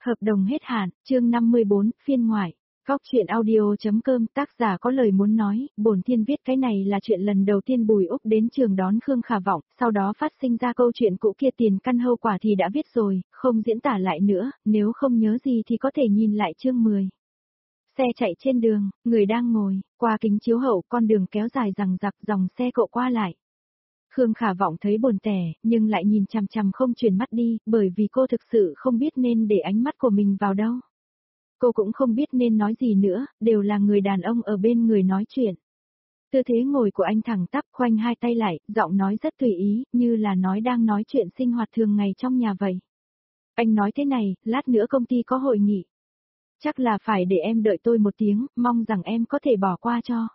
Hợp đồng hết hạn, chương 54, phiên ngoại. Góc truyện audio.com, tác giả có lời muốn nói, bổn thiên viết cái này là chuyện lần đầu tiên Bùi Úc đến trường đón Khương Khả Vọng, sau đó phát sinh ra câu chuyện cũ kia tiền căn hậu quả thì đã viết rồi, không diễn tả lại nữa, nếu không nhớ gì thì có thể nhìn lại chương 10. Xe chạy trên đường, người đang ngồi, qua kính chiếu hậu con đường kéo dài rằng rặc dòng xe cộ qua lại. Khương Khả Vọng thấy buồn tẻ, nhưng lại nhìn chằm chằm không chuyển mắt đi, bởi vì cô thực sự không biết nên để ánh mắt của mình vào đâu. Cô cũng không biết nên nói gì nữa, đều là người đàn ông ở bên người nói chuyện. Tư thế ngồi của anh thẳng tắp khoanh hai tay lại, giọng nói rất tùy ý, như là đang nói chuyện sinh hoạt thường ngày trong nhà vậy. Anh nói thế này, lát nữa công ty có hội nghị. Chắc là phải để em đợi tôi một tiếng, mong rằng em có thể bỏ qua cho.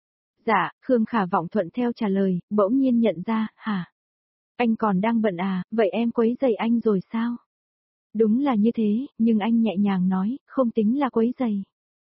Dạ, Khương Khả Vọng thuận theo trả lời, bỗng nhiên nhận ra, hả? Anh còn đang bận à, vậy em quấy rầy anh rồi sao? Đúng là như thế, nhưng anh nhẹ nhàng nói, không tính là quấy rầy.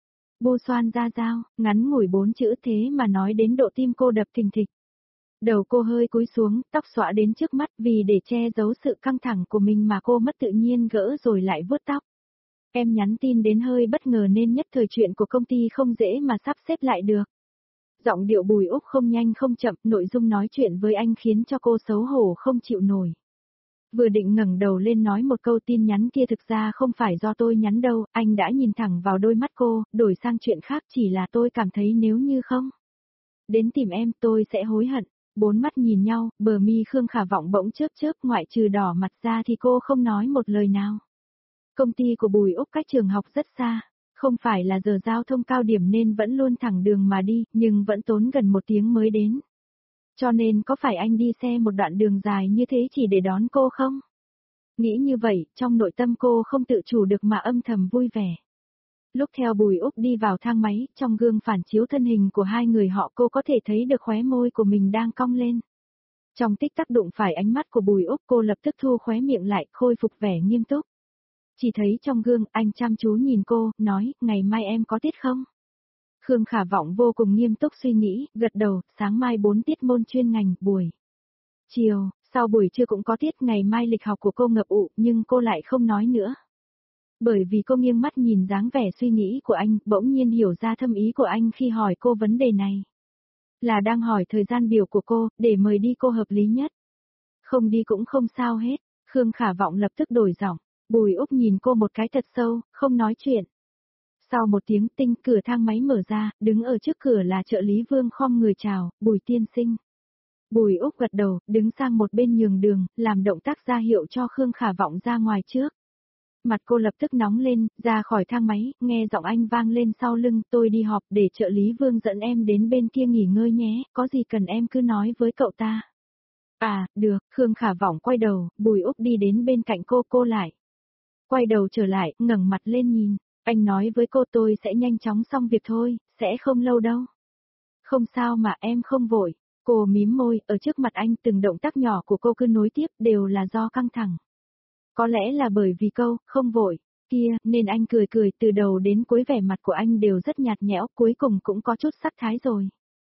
Bu xoan ra dao, ngắn ngủi 4 chữ thế mà nói đến độ tim cô đập thình thịch. Đầu cô hơi cúi xuống, tóc xõa đến trước mắt vì để che giấu sự căng thẳng của mình mà cô mất tự nhiên gỡ rồi lại vuốt tóc. Em nhắn tin đến hơi bất ngờ nên nhất thời chuyện của công ty không dễ mà sắp xếp lại được. Giọng điệu Bùi Úc không nhanh không chậm, nội dung nói chuyện với anh khiến cho cô xấu hổ không chịu nổi. Vừa định ngẩng đầu lên nói một câu tin nhắn kia thực ra không phải do tôi nhắn đâu, anh đã nhìn thẳng vào đôi mắt cô, đổi sang chuyện khác chỉ là tôi cảm thấy nếu như không đến tìm em tôi sẽ hối hận. Bốn mắt nhìn nhau, bờ mi Khương Khả Vọng bỗng chớp chớp ngoại trừ đỏ mặt ra thì cô không nói một lời nào. Công ty của Bùi Úc cách trường học rất xa. Không phải là giờ giao thông cao điểm nên vẫn luôn thẳng đường mà đi, nhưng vẫn tốn gần 1 tiếng mới đến. Cho nên có phải anh đi xe một đoạn đường dài như thế chỉ để đón cô không? Nghĩ như vậy, trong nội tâm cô không tự chủ được mà âm thầm vui vẻ. Lúc theo Bùi Úc đi vào thang máy, trong gương phản chiếu thân hình của hai người họ cô có thể thấy được khóe môi của mình đang cong lên. Trong tích tắc đụng phải ánh mắt của Bùi Úc cô lập tức thu khóe miệng lại, khôi phục vẻ nghiêm túc. Chỉ thấy trong gương, anh chăm chú nhìn cô, nói, ngày mai em có tiết không? Khương Khả Vọng vô cùng nghiêm túc suy nghĩ, gật đầu, sáng mai 4 tiết môn chuyên ngành, buổi chiều, sau buổi trưa cũng có tiết, ngày mai lịch học của cô ngập ụ, nhưng cô lại không nói nữa. Bởi vì cô nghiêng mắt nhìn dáng vẻ suy nghĩ của anh, bỗng nhiên hiểu ra thâm ý của anh khi hỏi cô vấn đề này. Là đang hỏi thời gian biểu của cô, để mời đi cô hợp lý nhất. Không đi cũng không sao hết, Khương Khả Vọng lập tức đổi giọng. Bùi Úc nhìn cô một cái thật sâu, không nói chuyện. Sau một tiếng tinh cửa thang máy mở ra, đứng ở trước cửa là trợ lý Vương khom người chào, Bùi tiên sinh. Bùi Úc gật đầu, đứng sang một bên nhường đường, làm động tác ra hiệu cho Khương Khả Vọng ra ngoài trước. Mặt cô lập tức nóng lên, ra khỏi thang máy, nghe giọng anh vang lên sau lưng, tôi đi họp để trợ lý Vương dẫn em đến bên kia nghỉ ngơi nhé, có gì cần em cứ nói với cậu ta. À, được, Khương Khả Vọng quay đầu, Bùi Úc đi đến bên cạnh cô lại. Quay đầu trở lại, ngẩng mặt lên nhìn, anh nói với cô tôi sẽ nhanh chóng xong việc thôi, sẽ không lâu đâu. Không sao mà em không vội, cô mím môi, ở trước mặt anh từng động tác nhỏ của cô cứ nối tiếp đều là do căng thẳng. Có lẽ là bởi vì câu, không vội, kia, nên anh cười cười từ đầu đến cuối vẻ mặt của anh đều rất nhạt nhẽo, cuối cùng cũng có chút sắc thái rồi.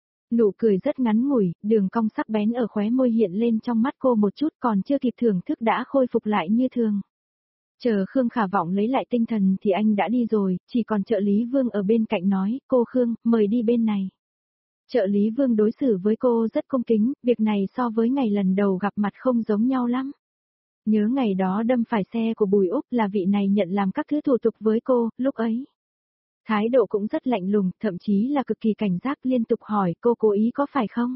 Nụ cười rất ngắn ngủi, đường cong sắc bén ở khóe môi hiện lên trong mắt cô một chút còn chưa kịp thưởng thức đã khôi phục lại như thường. Chờ Khương Khả Vọng lấy lại tinh thần thì anh đã đi rồi, chỉ còn trợ lý Vương ở bên cạnh nói, cô Khương, mời đi bên này. Trợ lý Vương đối xử với cô rất cung kính, việc này so với ngày lần đầu gặp mặt không giống nhau lắm. Nhớ ngày đó đâm phải xe của Bùi Úc là vị này nhận làm các thứ thủ tục với cô, lúc ấy. Thái độ cũng rất lạnh lùng, thậm chí là cực kỳ cảnh giác liên tục hỏi cô cố ý có phải không?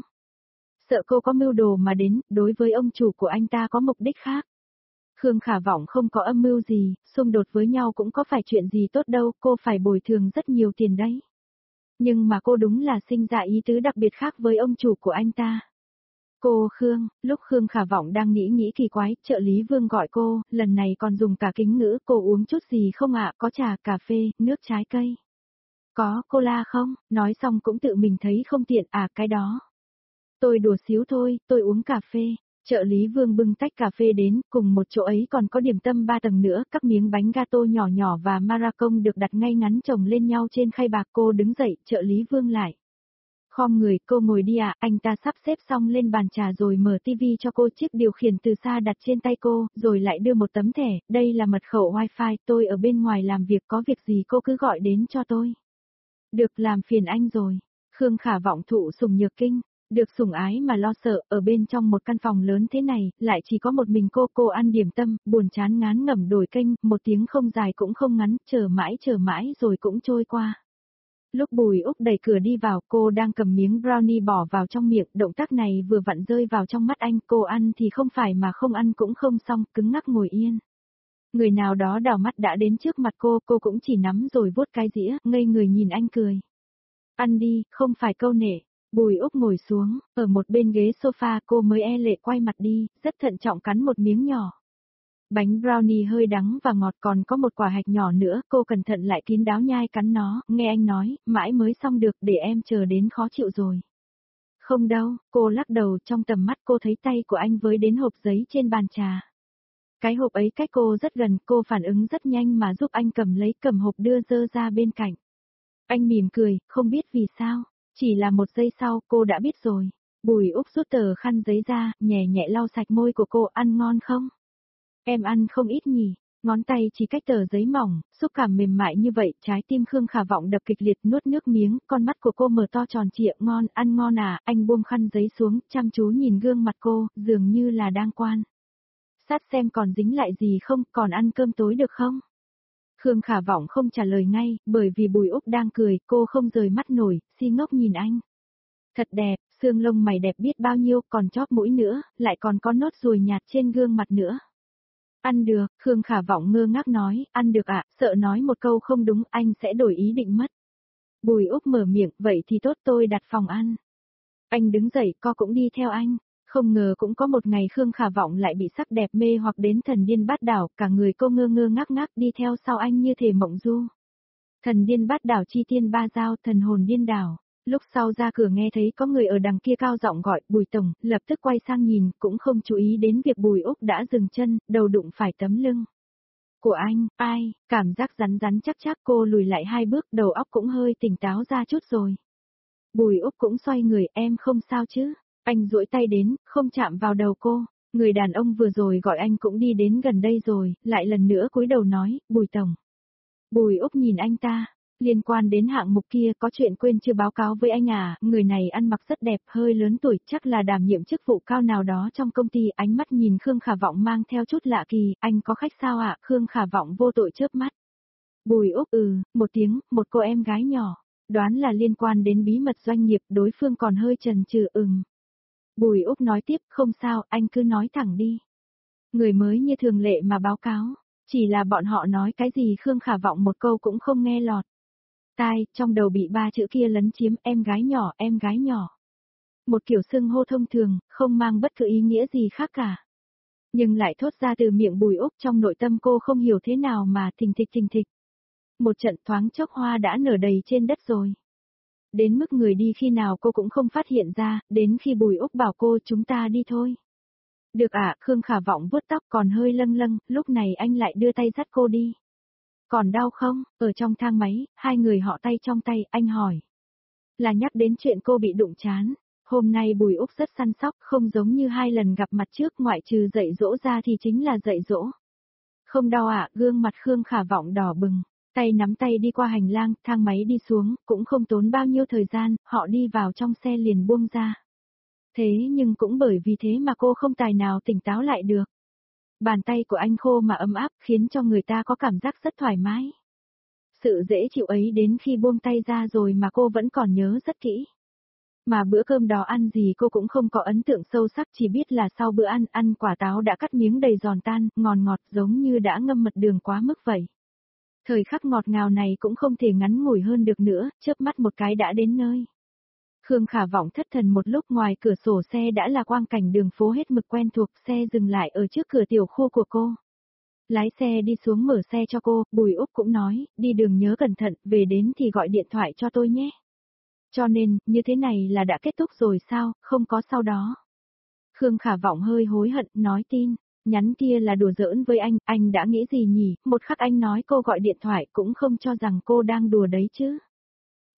Sợ cô có mưu đồ mà đến, đối với ông chủ của anh ta có mục đích khác. Khương Khả Vọng không có âm mưu gì, xung đột với nhau cũng có phải chuyện gì tốt đâu, cô phải bồi thường rất nhiều tiền đấy. Nhưng mà cô đúng là sinh ra ý tứ đặc biệt khác với ông chủ của anh ta. Cô Khương, lúc Khương Khả Vọng đang nghĩ kỳ quái, trợ lý Vương gọi cô, lần này còn dùng cả kính ngữ, cô uống chút gì không ạ, có trà, cà phê, nước trái cây. Có cola không, nói xong cũng tự mình thấy không tiện, cái đó. Tôi đùa xíu thôi, tôi uống cà phê. Trợ lý Vương bưng tách cà phê đến, cùng một chỗ ấy còn có điểm tâm 3 tầng nữa, các miếng bánh gato nhỏ nhỏ và maracong được đặt ngay ngắn chồng lên nhau trên khay bạc. Cô đứng dậy, trợ lý Vương lại Khom người, cô ngồi đi ạ, anh ta sắp xếp xong lên bàn trà rồi mở tivi cho cô, chiếc điều khiển từ xa đặt trên tay cô, rồi lại đưa một tấm thẻ, đây là mật khẩu wifi, tôi ở bên ngoài làm việc, có việc gì cô cứ gọi đến cho tôi. Được, làm phiền anh rồi. Khương Khả Vọng thụ sủng nhược kinh, được sủng ái mà lo sợ, ở bên trong một căn phòng lớn thế này, lại chỉ có một mình cô ăn điểm tâm, buồn chán ngán ngẩm đổi kênh, một tiếng không dài cũng không ngắn, chờ mãi rồi cũng trôi qua. Lúc Bùi Úc đẩy cửa đi vào, cô đang cầm miếng brownie bỏ vào trong miệng, động tác này vừa vặn rơi vào trong mắt anh, cô ăn thì không phải mà không ăn cũng không xong, cứng ngắc ngồi yên. Người nào đó đảo mắt đã đến trước mặt cô cũng chỉ nắm rồi vuốt cái dĩa, ngây người nhìn anh cười. Ăn đi, không phải câu nệ. Bùi Úc ngồi xuống, ở một bên ghế sofa, cô mới e lệ quay mặt đi, rất thận trọng cắn một miếng nhỏ. Bánh brownie hơi đắng và ngọt, còn có một quả hạch nhỏ nữa, cô cẩn thận lại kín đáo nhai cắn nó, nghe anh nói, mãi mới xong được, để em chờ đến khó chịu rồi. Không đâu, cô lắc đầu, trong tầm mắt cô thấy tay của anh với đến hộp giấy trên bàn trà. Cái hộp ấy cách cô rất gần, cô phản ứng rất nhanh mà giúp anh cầm hộp đưa dơ ra bên cạnh. Anh mỉm cười, không biết vì sao, chỉ là một giây sau cô đã biết rồi. Bùi Úc rút tờ khăn giấy ra, nhẹ nhẹ lau sạch môi của cô, ăn ngon không? Em ăn không ít nhỉ, ngón tay chỉ cách tờ giấy mỏng, xúc cảm mềm mại như vậy, trái tim Khương Khả Vọng đập kịch liệt, nuốt nước miếng, con mắt của cô mở to tròn trịa, ngon, ăn ngon à, anh buông khăn giấy xuống, chăm chú nhìn gương mặt cô, dường như là đang quan sát xem còn dính lại gì không, còn ăn cơm tối được không? Khương Khả Vọng không trả lời ngay, bởi vì Bùi Úc đang cười, cô không rời mắt nổi, si ngốc nhìn anh. Thật đẹp, xương lông mày đẹp biết bao nhiêu, còn chóp mũi nữa, lại còn có nốt ruồi nhạt trên gương mặt nữa. Ăn được, Khương Khả Vọng ngơ ngác nói, ăn được ạ, sợ nói một câu không đúng, anh sẽ đổi ý định mất. Bùi Úc mở miệng, vậy thì tốt, tôi đặt phòng ăn. Anh đứng dậy, cô cũng đi theo anh. Không ngờ cũng có một ngày Khương Khả Vọng lại bị sắc đẹp mê hoặc đến thần điên bát đảo, cả người cô ngơ ngơ ngác ngác đi theo sau anh như thể mộng du. Thần điên bát đảo chi tiên ba giao, thần hồn điên đảo. Lúc sau ra cửa nghe thấy có người ở đằng kia cao giọng gọi, Bùi Tổng, lập tức quay sang nhìn, cũng không chú ý đến việc Bùi Úc đã dừng chân, đầu đụng phải tấm lưng của anh, ai, cảm giác rắn rắn chắc chắc, cô lùi lại 2 bước, đầu óc cũng hơi tỉnh táo ra chút rồi. Bùi Úc cũng xoay người, em không sao chứ? Anh duỗi tay đến, không chạm vào đầu cô. Người đàn ông vừa rồi gọi anh cũng đi đến gần đây rồi, lại lần nữa cúi đầu nói, Bùi Tổng. Bùi Úc nhìn anh ta, liên quan đến hạng mục kia có chuyện quên chưa báo cáo với anh à, người này ăn mặc rất đẹp, hơi lớn tuổi, chắc là đảm nhiệm chức vụ cao nào đó trong công ty, ánh mắt nhìn Khương Khả Vọng mang theo chút lạ kỳ, anh có khách sao ạ, Khương Khả Vọng vô tội chớp mắt. Bùi Úc một tiếng, một cô em gái nhỏ, đoán là liên quan đến bí mật doanh nghiệp, đối phương còn hơi chần chừ Bùi Úc nói tiếp, không sao, anh cứ nói thẳng đi. Người mới như thường lệ mà báo cáo, chỉ là bọn họ nói cái gì Khương Khả Vọng một câu cũng không nghe lọt. Tai, trong đầu bị 3 chữ kia lấn chiếm, em gái nhỏ, em gái nhỏ. Một kiểu xưng hô thông thường, không mang bất cứ ý nghĩa gì khác cả. Nhưng lại thốt ra từ miệng Bùi Úc, trong nội tâm cô không hiểu thế nào mà thình thịch. Một trận thoáng chốc hoa đã nở đầy trên đất rồi. Đến mức người đi khi nào cô cũng không phát hiện ra, đến khi Bùi Úc bảo cô chúng ta đi thôi. Được ạ, Khương Khả Vọng vuốt tóc còn hơi lâng lâng, lúc này anh lại đưa tay dắt cô đi. Còn đau không? Ở trong thang máy, hai người họ tay trong tay, anh hỏi. Là nhắc đến chuyện cô bị đụng chán. Hôm nay Bùi Úc rất săn sóc, không giống như 2 lần gặp mặt trước, ngoại trừ dạy dỗ ra thì chính là dạy dỗ. Không đau ạ, gương mặt Khương Khả Vọng đỏ bừng. Tay nắm tay đi qua hành lang, thang máy đi xuống, cũng không tốn bao nhiêu thời gian, họ đi vào trong xe liền buông ra. Thế nhưng cũng bởi vì thế mà cô không tài nào tỉnh táo lại được. Bàn tay của anh khô mà ấm áp, khiến cho người ta có cảm giác rất thoải mái. Sự dễ chịu ấy đến khi buông tay ra rồi mà cô vẫn còn nhớ rất kỹ. Mà bữa cơm đó ăn gì cô cũng không có ấn tượng sâu sắc, chỉ biết là sau bữa ăn quả táo đã cắt miếng đầy giòn tan, ngọt giống như đã ngâm mật đường quá mức vậy. Thời khắc ngọt ngào này cũng không thể ngắn ngủi hơn được nữa, chớp mắt một cái đã đến nơi. Khương Khả Vọng thất thần một lúc, ngoài cửa sổ xe đã là quang cảnh đường phố hết mực quen thuộc, xe dừng lại ở trước cửa tiểu khu của cô. Lái xe đi xuống mở xe cho cô, Bùi Úc cũng nói, đi đường nhớ cẩn thận, về đến thì gọi điện thoại cho tôi nhé. Cho nên, như thế này là đã kết thúc rồi sao, không có sau đó. Khương Khả Vọng hơi hối hận, nói tin. Nhắn kia là đùa giỡn với anh đã nghĩ gì nhỉ, một khắc anh nói cô gọi điện thoại cũng không cho rằng cô đang đùa đấy chứ.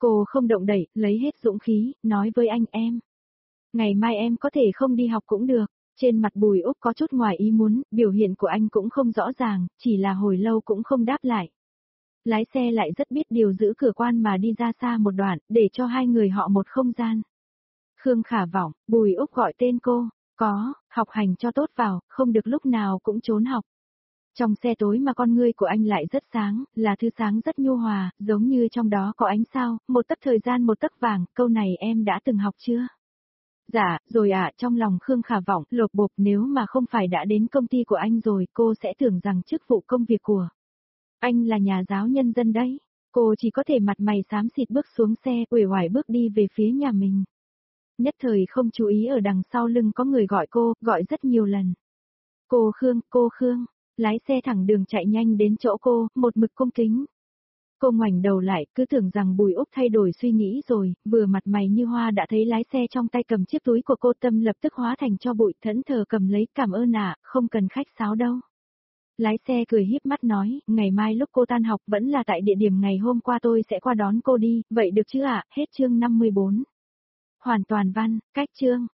Cô không động đậy, lấy hết dũng khí, nói với anh em. Ngày mai em có thể không đi học cũng được. Trên mặt Bùi Úc có chút ngoài ý muốn, biểu hiện của anh cũng không rõ ràng, chỉ là hồi lâu cũng không đáp lại. Lái xe lại rất biết điều giữ cửa quan mà đi ra xa một đoạn, để cho hai người họ một không gian. Khương Khả Vọng, Bùi Úc gọi tên cô, có, học hành cho tốt vào, không được lúc nào cũng trốn học. Trong xe tối mà con ngươi của anh lại rất sáng, là thứ sáng rất nhu hòa, giống như trong đó có ánh sao, một tấc thời gian một tấc vàng, câu này em đã từng học chưa? Dạ, rồi ạ, trong lòng Khương Khả Vọng, lột bột nếu mà không phải đã đến công ty của anh rồi, cô sẽ tưởng rằng chức vụ công việc của anh là nhà giáo nhân dân đấy. Cô chỉ có thể mặt mày xám xịt bước xuống xe, uể oải bước đi về phía nhà mình. Nhất thời không chú ý ở đằng sau lưng có người gọi cô, gọi rất nhiều lần. Cô Khương, lái xe thẳng đường chạy nhanh đến chỗ cô, một mực cung kính. Cô ngoảnh đầu lại, cứ tưởng rằng Bùi Úc thay đổi suy nghĩ rồi, vừa mặt mày như hoa đã thấy lái xe trong tay cầm chiếc túi của cô, tâm lập tức hóa thành cho bụi, thẫn thờ cầm lấy, cảm ơn ạ, không cần khách sáo đâu. Lái xe cười híp mắt nói, ngày mai lúc cô tan học vẫn là tại địa điểm ngày hôm qua, tôi sẽ qua đón cô đi, vậy được chứ ạ, hết chương 54. Hoàn toàn văn, cách chương.